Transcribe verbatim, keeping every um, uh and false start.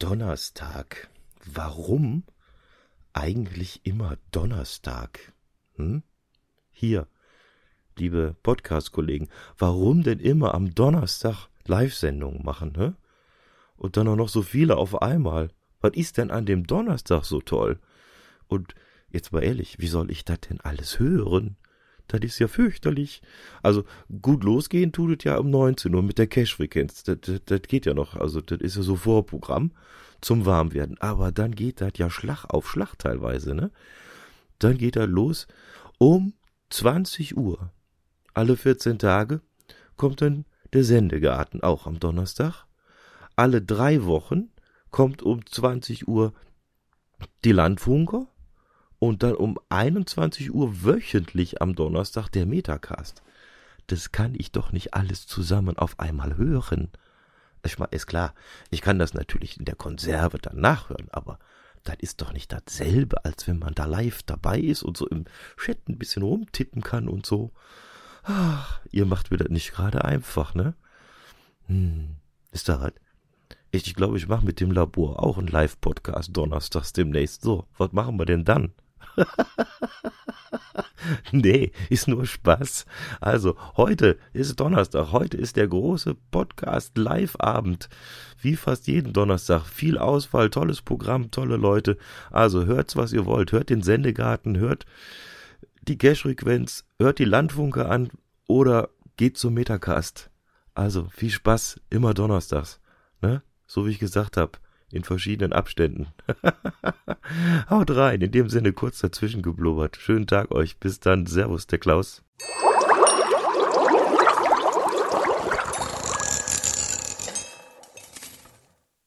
Donnerstag. Warum eigentlich immer Donnerstag? Hm? Hier, liebe Podcast-Kollegen, warum denn immer am Donnerstag Live-Sendungen machen, hä? Und dann auch noch so viele auf einmal. Was ist denn an dem Donnerstag so toll? Und jetzt mal ehrlich, wie soll ich das denn alles hören? Das ist ja fürchterlich. Also gut losgehen tut es ja um neunzehn Uhr mit der Cash-Frequenz. Das, das, das geht ja noch. Also das ist ja so Vorprogramm zum Warmwerden. Aber dann geht das ja Schlag auf Schlag teilweise, ne? Dann geht das los um zwanzig Uhr. Alle vierzehn Tage kommt dann der Sendegarten, auch am Donnerstag. Alle drei Wochen kommt um zwanzig Uhr die Landfunker. Und dann um einundzwanzig Uhr wöchentlich am Donnerstag der Metacast. Das kann ich doch nicht alles zusammen auf einmal hören. Ich meine, ist klar, ich kann das natürlich in der Konserve dann nachhören, aber das ist doch nicht dasselbe, als wenn man da live dabei ist und so im Chat ein bisschen rumtippen kann und so. Ach, ihr macht mir das nicht gerade einfach, ne? Hm, ist da halt. Ich, ich glaube, ich mache mit dem Labor auch einen Live-Podcast donnerstags demnächst. So, was machen wir denn dann? Nee, ist nur Spaß. Also, heute ist Donnerstag. Heute ist der große Podcast-Live-Abend. Wie fast jeden Donnerstag. Viel Auswahl, tolles Programm, tolle Leute. Also, hört's, was ihr wollt. Hört den Sendegarten, hört die Cash-Frequenz, hört die Landfunke an oder geht zum Metacast. Also, viel Spaß, immer donnerstags. Ne? So wie ich gesagt habe. In verschiedenen Abständen. Haut rein, in dem Sinne kurz dazwischen geblubbert. Schönen Tag euch. Bis dann. Servus, der Klaus.